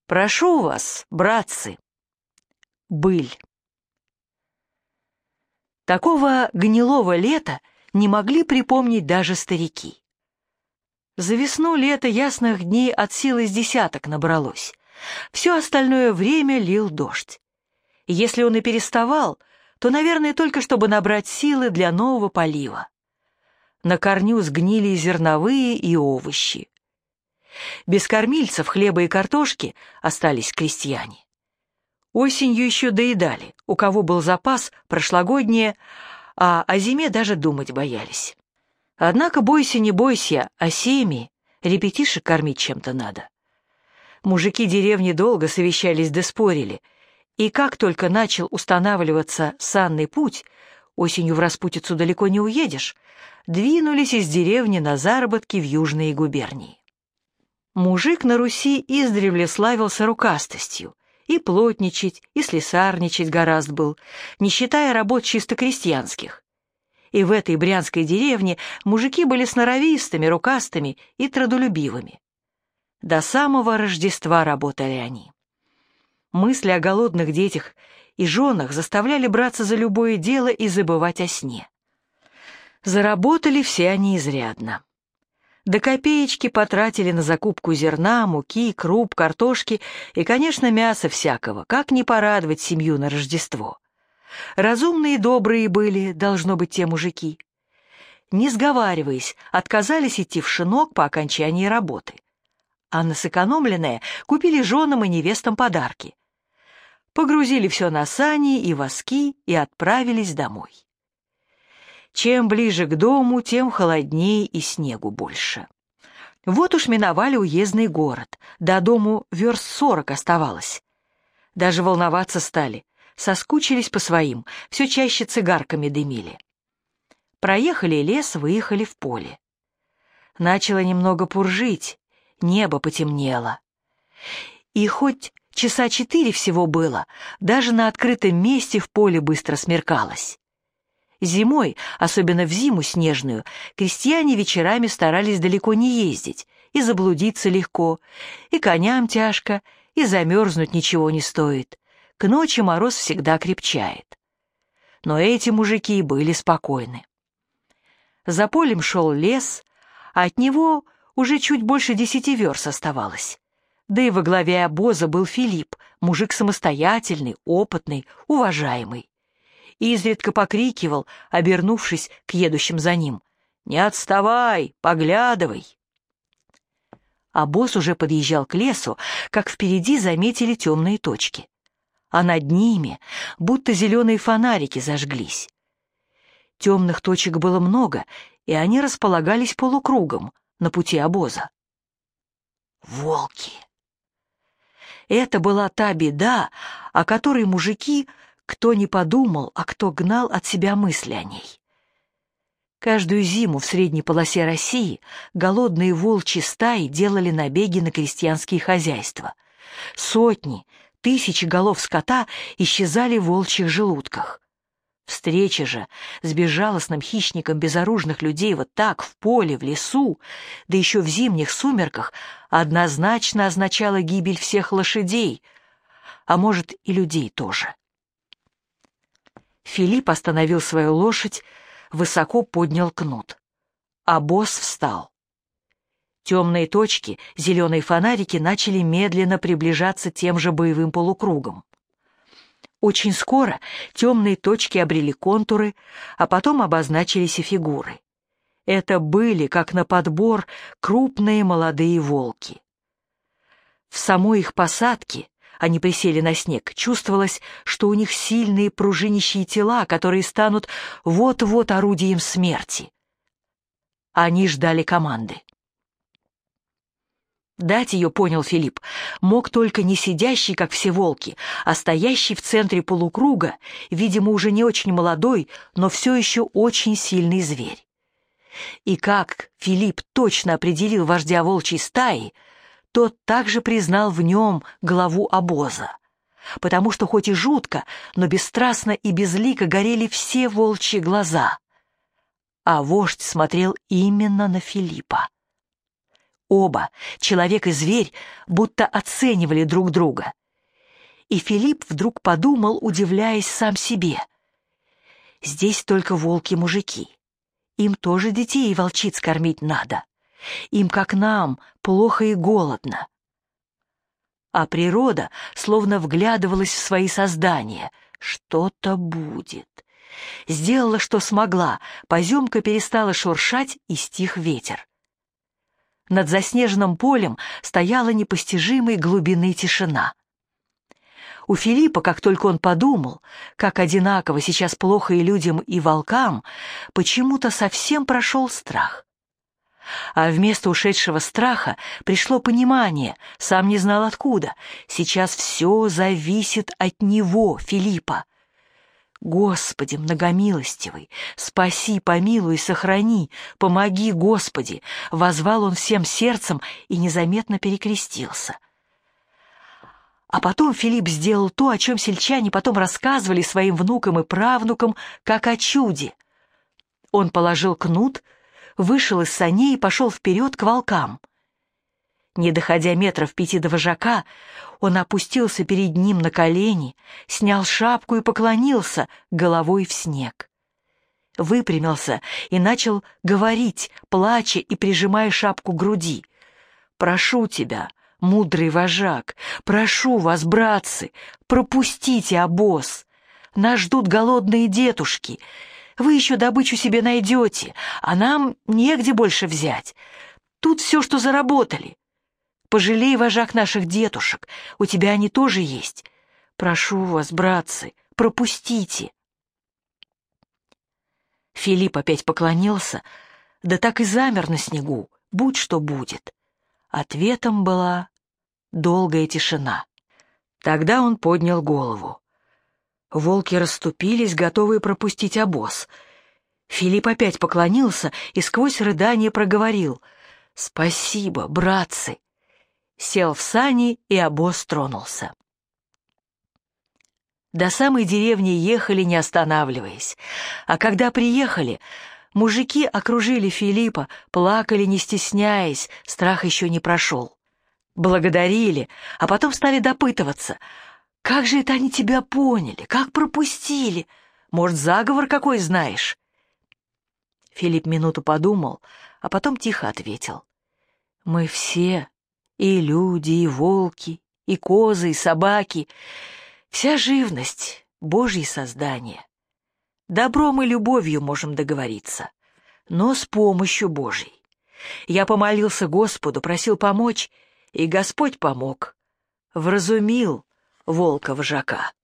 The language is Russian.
Прошу вас, братцы. Быль. Такого гнилого лета не могли припомнить даже старики. За весну-лето ясных дней от силы с десяток набралось. Все остальное время лил дождь. Если он и переставал, то, наверное, только чтобы набрать силы для нового полива. На корню сгнили и зерновые, и овощи. Без кормильцев хлеба и картошки остались крестьяне. Осенью еще доедали, у кого был запас прошлогоднее, а о зиме даже думать боялись. Однако бойся не бойся, а семьи, ребятишек кормить чем-то надо. Мужики деревни долго совещались да спорили, и как только начал устанавливаться санный путь, осенью в распутицу далеко не уедешь, двинулись из деревни на заработки в южные губернии. Мужик на Руси издревле славился рукастостью, и плотничать, и слесарничать гораст был, не считая работ чисто крестьянских. И в этой брянской деревне мужики были сноровистыми, рукастыми и трудолюбивыми. До самого Рождества работали они. Мысли о голодных детях и женах заставляли браться за любое дело и забывать о сне. Заработали все они изрядно. До копеечки потратили на закупку зерна, муки, круп, картошки и, конечно, мяса всякого, как не порадовать семью на Рождество. Разумные и добрые были, должно быть, те мужики. Не сговариваясь, отказались идти в шинок по окончании работы. А на сэкономленное купили женам и невестам подарки. Погрузили все на сани и воски и отправились домой. Чем ближе к дому, тем холоднее и снегу больше. Вот уж миновали уездный город, до дому верст 40 оставалось. Даже волноваться стали, соскучились по своим, все чаще цигарками дымили. Проехали лес, выехали в поле. Начало немного пуржить, небо потемнело. И хоть часа 4 всего было, даже на открытом месте в поле быстро смеркалось. Зимой, особенно в зиму снежную, крестьяне вечерами старались далеко не ездить, и заблудиться легко, и коням тяжко, и замерзнуть ничего не стоит. К ночи мороз всегда крепчает. Но эти мужики были спокойны. За полем шел лес, а от него уже чуть больше 10 верст оставалось. Да и во главе обоза был Филипп, мужик самостоятельный, опытный, уважаемый. И изредка покрикивал, обернувшись к едущим за ним: «Не отставай, поглядывай!» Обоз уже подъезжал к лесу, как впереди заметили темные точки. А над ними будто зеленые фонарики зажглись. Темных точек было много, и они располагались полукругом на пути обоза. Волки! Это была та беда, о которой мужики кто не подумал, а кто гнал от себя мысли о ней. Каждую зиму в средней полосе России голодные волчьи стаи делали набеги на крестьянские хозяйства. Сотни, тысячи голов скота исчезали в волчьих желудках. Встреча же с безжалостным хищником безоружных людей вот так, в поле, в лесу, да еще в зимних сумерках, однозначно означала гибель всех лошадей, а может и людей тоже. Филипп остановил свою лошадь, высоко поднял кнут. Обоз встал. Темные точки, зеленые фонарики начали медленно приближаться тем же боевым полукругом. Очень скоро темные точки обрели контуры, а потом обозначились и фигуры. Это были, как на подбор, крупные молодые волки. В самой их посадке, они присели на снег, чувствовалось, что у них сильные пружинищие тела, которые станут вот-вот орудием смерти. Они ждали команды. Дать ее, понял Филипп, мог только не сидящий, как все волки, а стоящий в центре полукруга, видимо, уже не очень молодой, но все еще очень сильный зверь. И как Филипп точно определил вождя волчьей стаи, тот также признал в нем главу обоза, потому что хоть и жутко, но бесстрастно и безлико горели все волчьи глаза. А вождь смотрел именно на Филиппа. Оба, человек и зверь, будто оценивали друг друга. И Филипп вдруг подумал, удивляясь сам себе. Здесь только волки-мужики. Им тоже детей и волчиц кормить надо. Им, как нам, плохо и голодно. А природа словно вглядывалась в свои создания. Что-то будет. Сделала, что смогла, поземка перестала шуршать, и стих ветер. Над заснеженным полем стояла непостижимой глубины тишина. У Филиппа, как только он подумал, как одинаково сейчас плохо и людям, и волкам, почему-то совсем прошел страх. А вместо ушедшего страха пришло понимание, сам не знал откуда. Сейчас все зависит от него, Филиппа. Господи, многомилостивый, спаси, помилуй, сохрани, помоги, Господи, воззвал он всем сердцем и незаметно перекрестился. А потом Филипп сделал то, о чем сельчане потом рассказывали своим внукам и правнукам, как о чуде. Он положил кнут, вышел из саней и пошел вперед к волкам. Не доходя 5 метров до вожака, он опустился перед ним на колени, снял шапку и поклонился головой в снег. Выпрямился и начал говорить, плача и прижимая шапку к груди. «Прошу тебя, мудрый вожак, прошу вас, братцы, пропустите обоз. Нас ждут голодные детушки. Вы еще добычу себе найдете, а нам негде больше взять. Тут все, что заработали. Пожалей, вожак, наших детушек, у тебя они тоже есть. Прошу вас, братцы, пропустите». Филипп опять поклонился, да так и замер на снегу, будь что будет. Ответом была долгая тишина. Тогда он поднял голову. Волки расступились, готовые пропустить обоз. Филипп опять поклонился и сквозь рыдание проговорил: «Спасибо, братцы!» Сел в сани, и обоз тронулся. До самой деревни ехали, не останавливаясь. А когда приехали, мужики окружили Филиппа, плакали, не стесняясь, страх еще не прошел. Благодарили, а потом стали допытываться: «Как же это они тебя поняли? Как пропустили? Может, заговор какой знаешь?» Филипп минуту подумал, а потом тихо ответил: «Мы все, и люди, и волки, и козы, и собаки, вся живность — Божьи создания. Добром и любовью можем договориться, но с помощью Божьей. Я помолился Господу, просил помочь, и Господь помог, вразумил волка-вожака».